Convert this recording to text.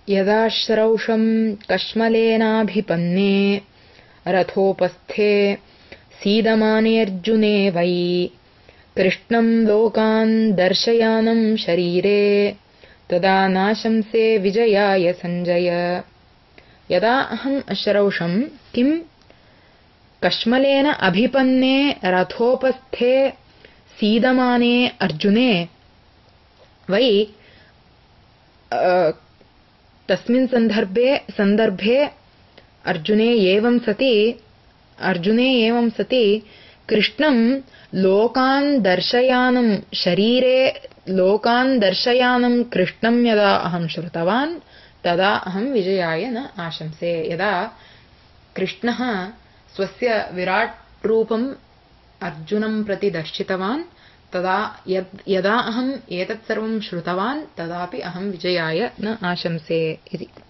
यदा श्रौषं कश्मलेनाभिपन्ने रथोपस्थे सीदमानेऽर्जुने वै कृष्णं लोकान् दर्शयानं शरीरे तदा नाशंसे विजयाय सञ्जय। यदा अहम् अश्रौषं किं कश्मलेन अभिपन्ने रथोपस्थे सीदमाने अर्जुने वै तस्मिन् सन्दर्भे अर्जुने एवं सति कृष्णं लोकान् दर्शयानं शरीरे लोकान् दर्शयानं कृष्णं यदा अहं श्रुतवान् तदा अहं विजयाय न आशंसे। यदा कृष्णः स्वस्य विराट् रूपम् अर्जुनं प्रति दर्शितवान् तदा यदा अहम् एतत् सर्वं श्रुतवान् तदापि अहं विजयाय न आशंसे इति।